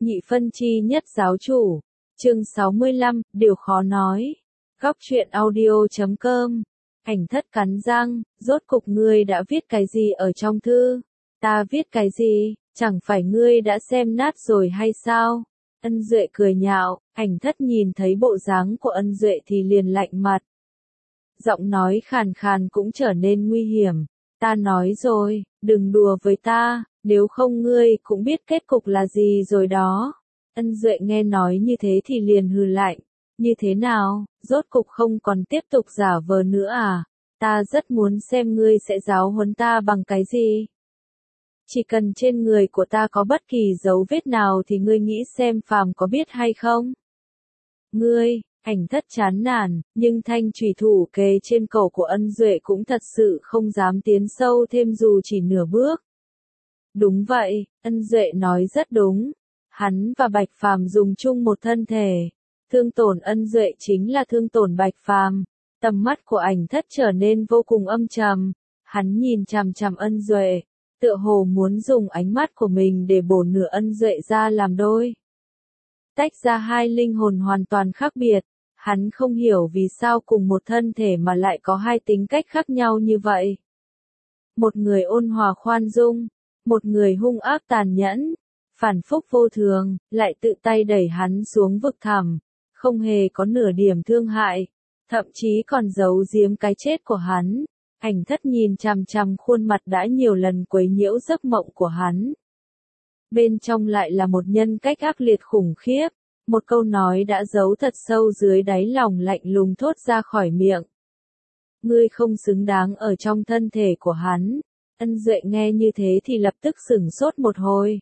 Nhị phân chi nhất giáo chủ. Chương 65, điều khó nói. Góc truyện audio.com. Ảnh thất cắn răng, rốt cục ngươi đã viết cái gì ở trong thư? Ta viết cái gì, chẳng phải ngươi đã xem nát rồi hay sao? Ân Duệ cười nhạo, ảnh thất nhìn thấy bộ dáng của Ân Duệ thì liền lạnh mặt. Giọng nói khàn khàn cũng trở nên nguy hiểm. Ta nói rồi, đừng đùa với ta, nếu không ngươi cũng biết kết cục là gì rồi đó. Ân Duệ nghe nói như thế thì liền hừ lạnh. Như thế nào, rốt cục không còn tiếp tục giả vờ nữa à? Ta rất muốn xem ngươi sẽ giáo huấn ta bằng cái gì. Chỉ cần trên người của ta có bất kỳ dấu vết nào thì ngươi nghĩ xem phàm có biết hay không? Ngươi, ảnh thất chán nản, nhưng thanh chùy thủ kề trên cổ của Ân Duệ cũng thật sự không dám tiến sâu thêm dù chỉ nửa bước. Đúng vậy, Ân Duệ nói rất đúng. Hắn và Bạch Phàm dùng chung một thân thể. Thương tổn Ân Duệ chính là thương tổn Bạch Phàm. Tầm mắt của ảnh thất trở nên vô cùng âm trầm. Hắn nhìn chằm chằm Ân Duệ, tựa hồ muốn dùng ánh mắt của mình để bổ nửa Ân Duệ ra làm đôi. Tách ra hai linh hồn hoàn toàn khác biệt. Hắn không hiểu vì sao cùng một thân thể mà lại có hai tính cách khác nhau như vậy. Một người ôn hòa khoan dung, một người hung ác tàn nhẫn, phản phúc vô thường, lại tự tay đẩy hắn xuống vực thẳm, không hề có nửa điểm thương hại, thậm chí còn giấu giếm cái chết của hắn. Ảnh thất nhìn chằm chằm khuôn mặt đã nhiều lần quấy nhiễu giấc mộng của hắn. Bên trong lại là một nhân cách ác liệt khủng khiếp, một câu nói đã giấu thật sâu dưới đáy lòng lạnh lùng thốt ra khỏi miệng. Ngươi không xứng đáng ở trong thân thể của hắn. Ân Duệ nghe như thế thì lập tức sửng sốt một hồi.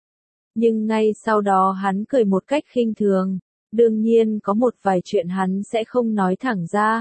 Nhưng ngay sau đó hắn cười một cách khinh thường. Đương nhiên có một vài chuyện hắn sẽ không nói thẳng ra.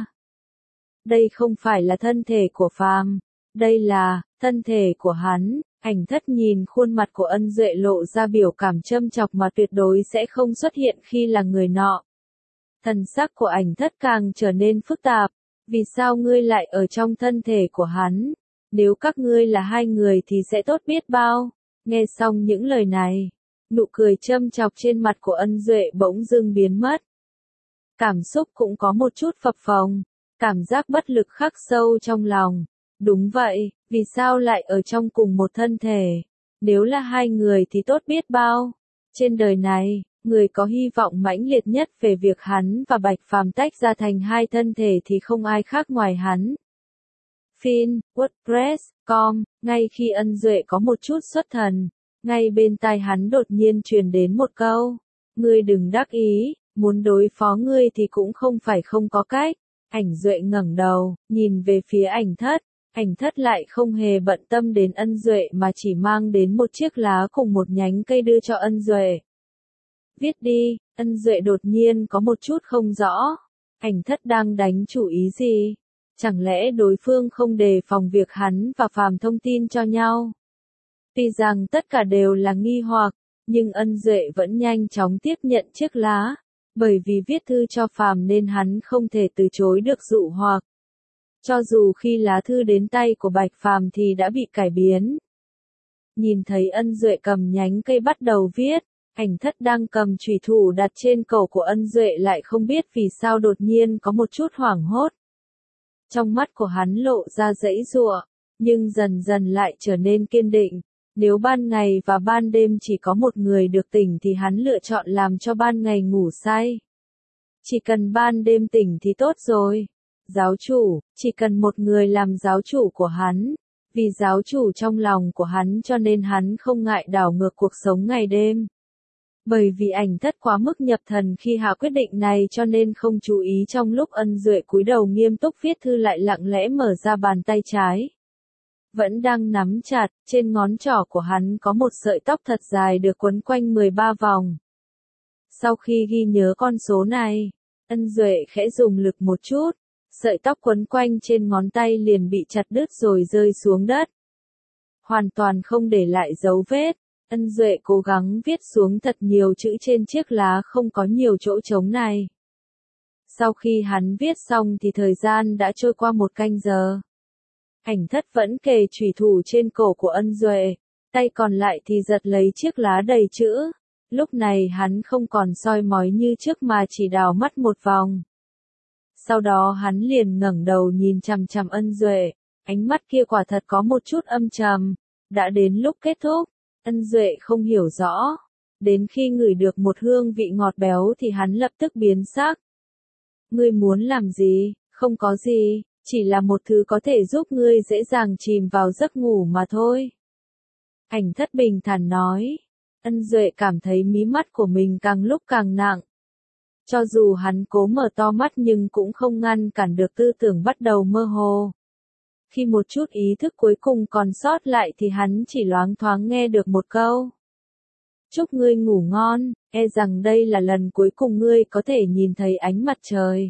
Đây không phải là thân thể của phàm, đây là thân thể của hắn. Ảnh thất nhìn khuôn mặt của Ân Duệ lộ ra biểu cảm châm chọc mà tuyệt đối sẽ không xuất hiện khi là người nọ. Thần sắc của ảnh thất càng trở nên phức tạp. Vì sao ngươi lại ở trong thân thể của hắn? Nếu các ngươi là hai người thì sẽ tốt biết bao. Nghe xong những lời này, nụ cười châm chọc trên mặt của Ân Duệ bỗng dưng biến mất. Cảm xúc cũng có một chút phập phồng, cảm giác bất lực khắc sâu trong lòng. Đúng vậy, vì sao lại ở trong cùng một thân thể? Nếu là hai người thì tốt biết bao. Trên đời này, người có hy vọng mãnh liệt nhất về việc hắn và Bạch Phàm tách ra thành hai thân thể thì không ai khác ngoài hắn. Fin, WordPress.com, ngay khi Ân Duệ có một chút xuất thần, ngay bên tai hắn đột nhiên truyền đến một câu. Ngươi đừng đắc ý, muốn đối phó ngươi thì cũng không phải không có cách. Ảnh Duệ ngẩng đầu, nhìn về phía ảnh thất. Ảnh thất lại không hề bận tâm đến Ân Duệ mà chỉ mang đến một chiếc lá cùng một nhánh cây đưa cho Ân Duệ. Viết đi. Ân Duệ đột nhiên có một chút không rõ. Ảnh thất đang đánh chủ ý gì? Chẳng lẽ đối phương không đề phòng việc hắn và phàm thông tin cho nhau? Tuy rằng tất cả đều là nghi hoặc, nhưng Ân Duệ vẫn nhanh chóng tiếp nhận chiếc lá. Bởi vì viết thư cho phàm nên hắn không thể từ chối được dụ hoặc. Cho dù khi lá thư đến tay của Bạch Phàm thì đã bị cải biến. Nhìn thấy Ân Duệ cầm nhánh cây bắt đầu viết, ảnh thất đang cầm chùy thủ đặt trên cổ của Ân Duệ lại không biết vì sao đột nhiên có một chút hoảng hốt. Trong mắt của hắn lộ ra giãy giụa, nhưng dần dần lại trở nên kiên định. Nếu ban ngày và ban đêm chỉ có một người được tỉnh thì hắn lựa chọn làm cho ban ngày ngủ say. Chỉ cần ban đêm tỉnh thì tốt rồi. Giáo chủ, chỉ cần một người làm giáo chủ của hắn. Vì giáo chủ trong lòng của hắn cho nên hắn không ngại đảo ngược cuộc sống ngày đêm. Bởi vì ảnh thất quá mức nhập thần khi hạ quyết định này cho nên không chú ý trong lúc Ân Duệ cúi đầu nghiêm túc viết thư lại lặng lẽ mở ra bàn tay trái. Vẫn đang nắm chặt, trên ngón trỏ của hắn có một sợi tóc thật dài được quấn quanh 13 vòng. Sau khi ghi nhớ con số này, Ân Duệ khẽ dùng lực một chút, sợi tóc quấn quanh trên ngón tay liền bị chặt đứt rồi rơi xuống đất. Hoàn toàn không để lại dấu vết, Ân Duệ cố gắng viết xuống thật nhiều chữ trên chiếc lá không có nhiều chỗ trống này. Sau khi hắn viết xong thì thời gian đã trôi qua 1 canh giờ. Ảnh thất vẫn kề chùy thủ trên cổ của Ân Duệ, tay còn lại thì giật lấy chiếc lá đầy chữ. Lúc này hắn không còn soi mói như trước mà chỉ đảo mắt một vòng. Sau đó hắn liền ngẩng đầu nhìn chằm chằm Ân Duệ, ánh mắt kia quả thật có một chút âm trầm. Đã đến lúc kết thúc, Ân Duệ không hiểu rõ. Đến khi ngửi được một hương vị ngọt béo thì hắn lập tức biến sắc. Ngươi muốn làm gì? Không có gì, chỉ là một thứ có thể giúp ngươi dễ dàng chìm vào giấc ngủ mà thôi. Ảnh Thất bình thản nói. Ân Duệ cảm thấy mí mắt của mình càng lúc càng nặng. Cho dù hắn cố mở to mắt nhưng cũng không ngăn cản được tư tưởng bắt đầu mơ hồ. Khi một chút ý thức cuối cùng còn sót lại thì hắn chỉ loáng thoáng nghe được một câu. Chúc ngươi ngủ ngon, e rằng đây là lần cuối cùng ngươi có thể nhìn thấy ánh mặt trời.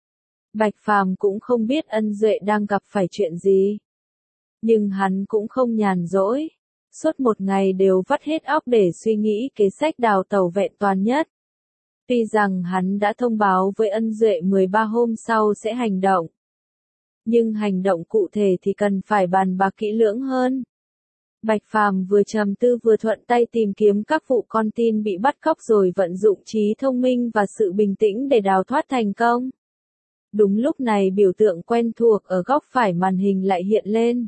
Bạch Phàm cũng không biết Ân Duệ đang gặp phải chuyện gì. Nhưng hắn cũng không nhàn rỗi. Suốt một ngày đều vắt hết óc để suy nghĩ kế sách đào tẩu vẹn toàn nhất. Tuy rằng hắn đã thông báo với Ân Duệ 13 hôm sau sẽ hành động. Nhưng hành động cụ thể thì cần phải bàn bạc kỹ lưỡng hơn. Bạch Phàm vừa trầm tư vừa thuận tay tìm kiếm các vụ con tin bị bắt cóc rồi vận dụng trí thông minh và sự bình tĩnh để đào thoát thành công. Đúng lúc này biểu tượng quen thuộc ở góc phải màn hình lại hiện lên.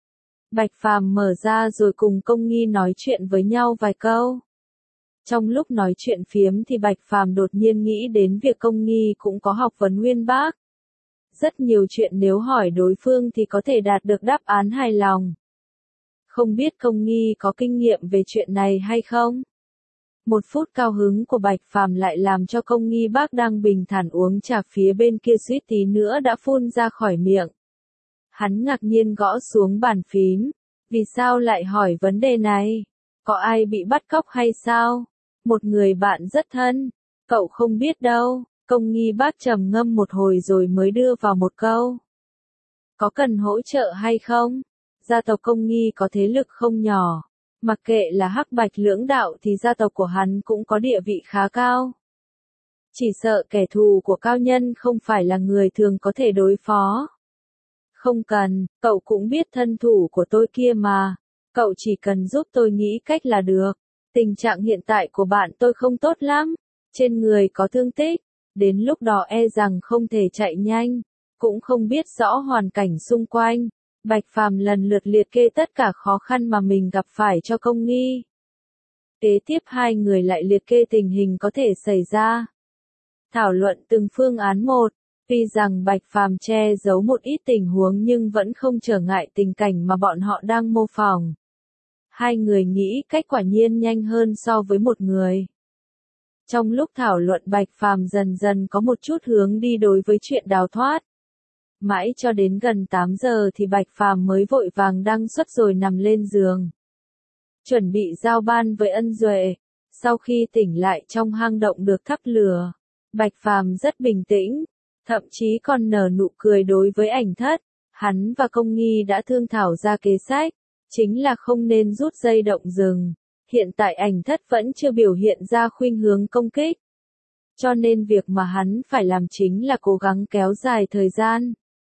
Bạch Phàm mở ra rồi cùng Công Nghi nói chuyện với nhau vài câu. Trong lúc nói chuyện phiếm thì Bạch Phàm đột nhiên nghĩ đến việc Công Nghi cũng có học vấn uyên bác. Rất nhiều chuyện nếu hỏi đối phương thì có thể đạt được đáp án hài lòng. Không biết Công Nghi có kinh nghiệm về chuyện này hay không? Một phút cao hứng của Bạch Phàm lại làm cho Công Nghi bác đang bình thản uống trà phía bên kia suýt tí nữa đã phun ra khỏi miệng. Hắn ngạc nhiên gõ xuống bàn phím. Vì sao lại hỏi vấn đề này? Có ai bị bắt cóc hay sao? Một người bạn rất thân. Cậu không biết đâu. Công Nghi bác trầm ngâm một hồi rồi mới đưa vào một câu. Có cần hỗ trợ hay không? Gia tộc Công Nghi có thế lực không nhỏ. Mặc kệ là hắc bạch lưỡng đạo thì gia tộc của hắn cũng có địa vị khá cao. Chỉ sợ kẻ thù của cao nhân không phải là người thường có thể đối phó. Không cần, cậu cũng biết thân thủ của tôi kia mà. Cậu chỉ cần giúp tôi nghĩ cách là được. Tình trạng hiện tại của bạn tôi không tốt lắm. Trên người có thương tích. Đến lúc đó e rằng không thể chạy nhanh. Cũng không biết rõ hoàn cảnh xung quanh. Bạch Phàm lần lượt liệt kê tất cả khó khăn mà mình gặp phải cho Công Nghi. Kế tiếp hai người lại liệt kê tình hình có thể xảy ra. Thảo luận từng phương án một. Tuy rằng Bạch Phàm che giấu một ít tình huống nhưng vẫn không trở ngại tình cảnh mà bọn họ đang mô phỏng. Hai người nghĩ cách quả nhiên nhanh hơn so với một người. Trong lúc thảo luận Bạch Phàm dần dần có một chút hướng đi đối với chuyện đào thoát. Mãi cho đến gần 8 giờ thì Bạch Phàm mới vội vàng đăng xuất rồi nằm lên giường. Chuẩn bị giao ban với Ân Duệ. Sau khi tỉnh lại trong hang động được thắp lửa, Bạch Phàm rất bình tĩnh, thậm chí còn nở nụ cười đối với Ảnh Thất. Hắn và Công Nghi đã thương thảo ra kế sách, chính là không nên rút dây động rừng. Hiện tại Ảnh Thất vẫn chưa biểu hiện ra khuynh hướng công kích. Cho nên việc mà hắn phải làm chính là cố gắng kéo dài thời gian.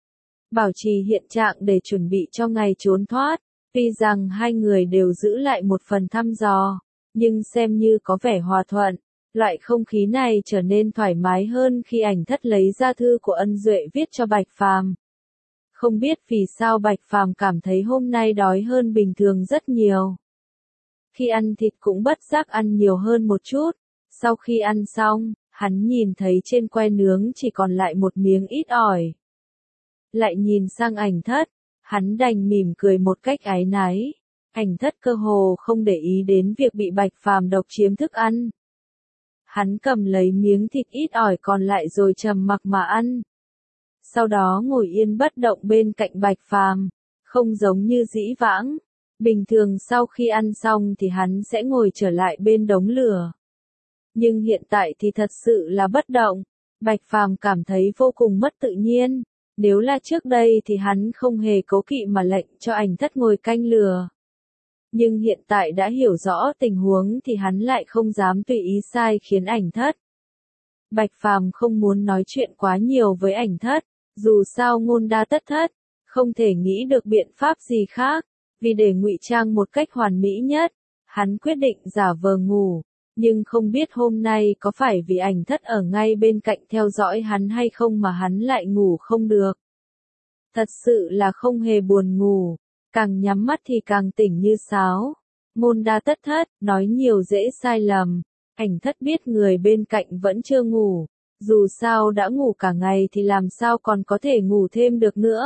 Bảo trì hiện trạng để chuẩn bị cho ngày trốn thoát. Tuy rằng hai người đều giữ lại một phần thăm dò, nhưng xem như có vẻ hòa thuận. Loại không khí này trở nên thoải mái hơn khi Ảnh Thất lấy ra thư của Ân Duệ viết cho Bạch Phàm. Không biết vì sao Bạch Phàm cảm thấy hôm nay đói hơn bình thường rất nhiều. Khi ăn thịt cũng bất giác ăn nhiều hơn một chút. Sau khi ăn xong, hắn nhìn thấy trên que nướng chỉ còn lại một miếng ít ỏi. Lại nhìn sang Ảnh Thất, hắn đành mỉm cười một cách áy náy. Ảnh Thất cơ hồ không để ý đến việc bị Bạch Phàm độc chiếm thức ăn. Hắn cầm lấy miếng thịt ít ỏi còn lại rồi trầm mặc mà ăn. Sau đó ngồi yên bất động bên cạnh Bạch Phàm, không giống như dĩ vãng. Bình thường sau khi ăn xong thì hắn sẽ ngồi trở lại bên đống lửa. Nhưng hiện tại thì thật sự là bất động. Bạch Phàm cảm thấy vô cùng mất tự nhiên. Nếu là trước đây thì hắn không hề cố kỵ mà lệnh cho Ảnh Thất ngồi canh lửa. Nhưng hiện tại đã hiểu rõ tình huống thì hắn lại không dám tùy ý sai khiến Ảnh Thất. Bạch Phàm không muốn nói chuyện quá nhiều với Ảnh Thất, dù sao ngôn đa tất thất, không thể nghĩ được biện pháp gì khác, vì để ngụy trang một cách hoàn mỹ nhất, hắn quyết định giả vờ ngủ, Nhưng không biết hôm nay có phải vì ảnh thất ở ngay bên cạnh theo dõi hắn hay không mà hắn lại ngủ không được. Thật sự là không hề buồn ngủ, càng nhắm mắt thì càng tỉnh như sáo. Môn đa tất thất, nói nhiều dễ sai lầm. Ảnh thất biết người bên cạnh vẫn chưa ngủ, dù sao đã ngủ cả ngày thì làm sao còn có thể ngủ thêm được nữa.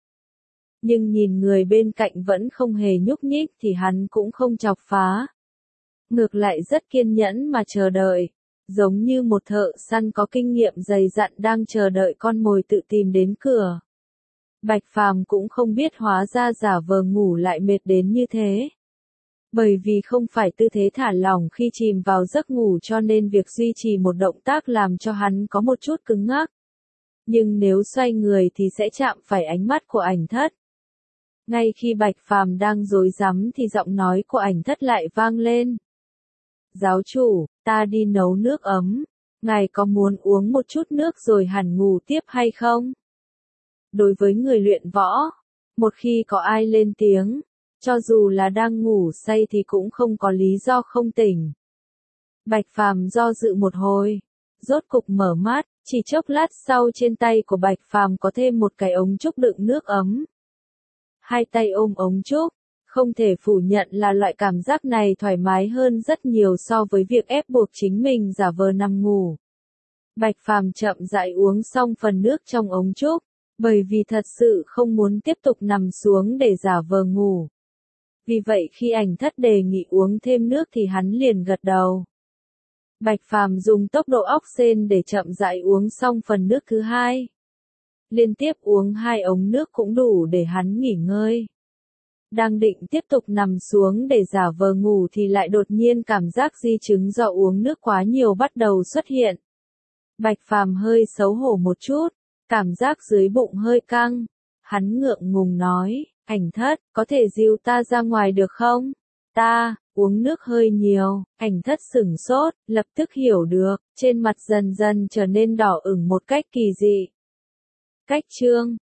Nhưng nhìn người bên cạnh vẫn không hề nhúc nhích thì hắn cũng không chọc phá. Ngược lại rất kiên nhẫn mà chờ đợi, giống như một thợ săn có kinh nghiệm dày dặn đang chờ đợi con mồi tự tìm đến cửa. Bạch Phàm cũng không biết hóa ra giả vờ ngủ lại mệt đến như thế. Bởi vì không phải tư thế thả lỏng khi chìm vào giấc ngủ cho nên việc duy trì một động tác làm cho hắn có một chút cứng ngắc. Nhưng nếu xoay người thì sẽ chạm phải ánh mắt của ảnh thất. Ngay khi Bạch Phàm đang rối rắm thì giọng nói của ảnh thất lại vang lên. Giáo chủ, ta đi nấu nước ấm, ngài có muốn uống một chút nước rồi hẳn ngủ tiếp hay không? Đối với người luyện võ, một khi có ai lên tiếng, cho dù là đang ngủ say thì cũng không có lý do không tỉnh. Bạch Phàm do dự một hồi, rốt cục mở mắt, chỉ chốc lát sau trên tay của Bạch Phàm có thêm một cái ống trúc đựng nước ấm. Hai tay ôm ống trúc, không thể phủ nhận là loại cảm giác này thoải mái hơn rất nhiều so với việc ép buộc chính mình giả vờ nằm ngủ. Bạch Phàm chậm rãi uống xong phần nước trong ống trúc, bởi vì thật sự không muốn tiếp tục nằm xuống để giả vờ ngủ. Vì vậy khi ảnh thất đề nghị uống thêm nước thì hắn liền gật đầu. Bạch Phàm dùng tốc độ óc sên để chậm rãi uống xong phần nước thứ hai. Liên tiếp uống 2 ống nước cũng đủ để hắn nghỉ ngơi. Đang định tiếp tục nằm xuống để giả vờ ngủ thì lại đột nhiên cảm giác di chứng do uống nước quá nhiều bắt đầu xuất hiện. Bạch Phàm hơi xấu hổ một chút, cảm giác dưới bụng hơi căng. Hắn ngượng ngùng nói, ảnh thất, có thể dìu ta ra ngoài được không? Ta, uống nước hơi nhiều, ảnh thất sửng sốt, lập tức hiểu được, trên mặt dần dần trở nên đỏ ửng một cách kỳ dị. Cách chương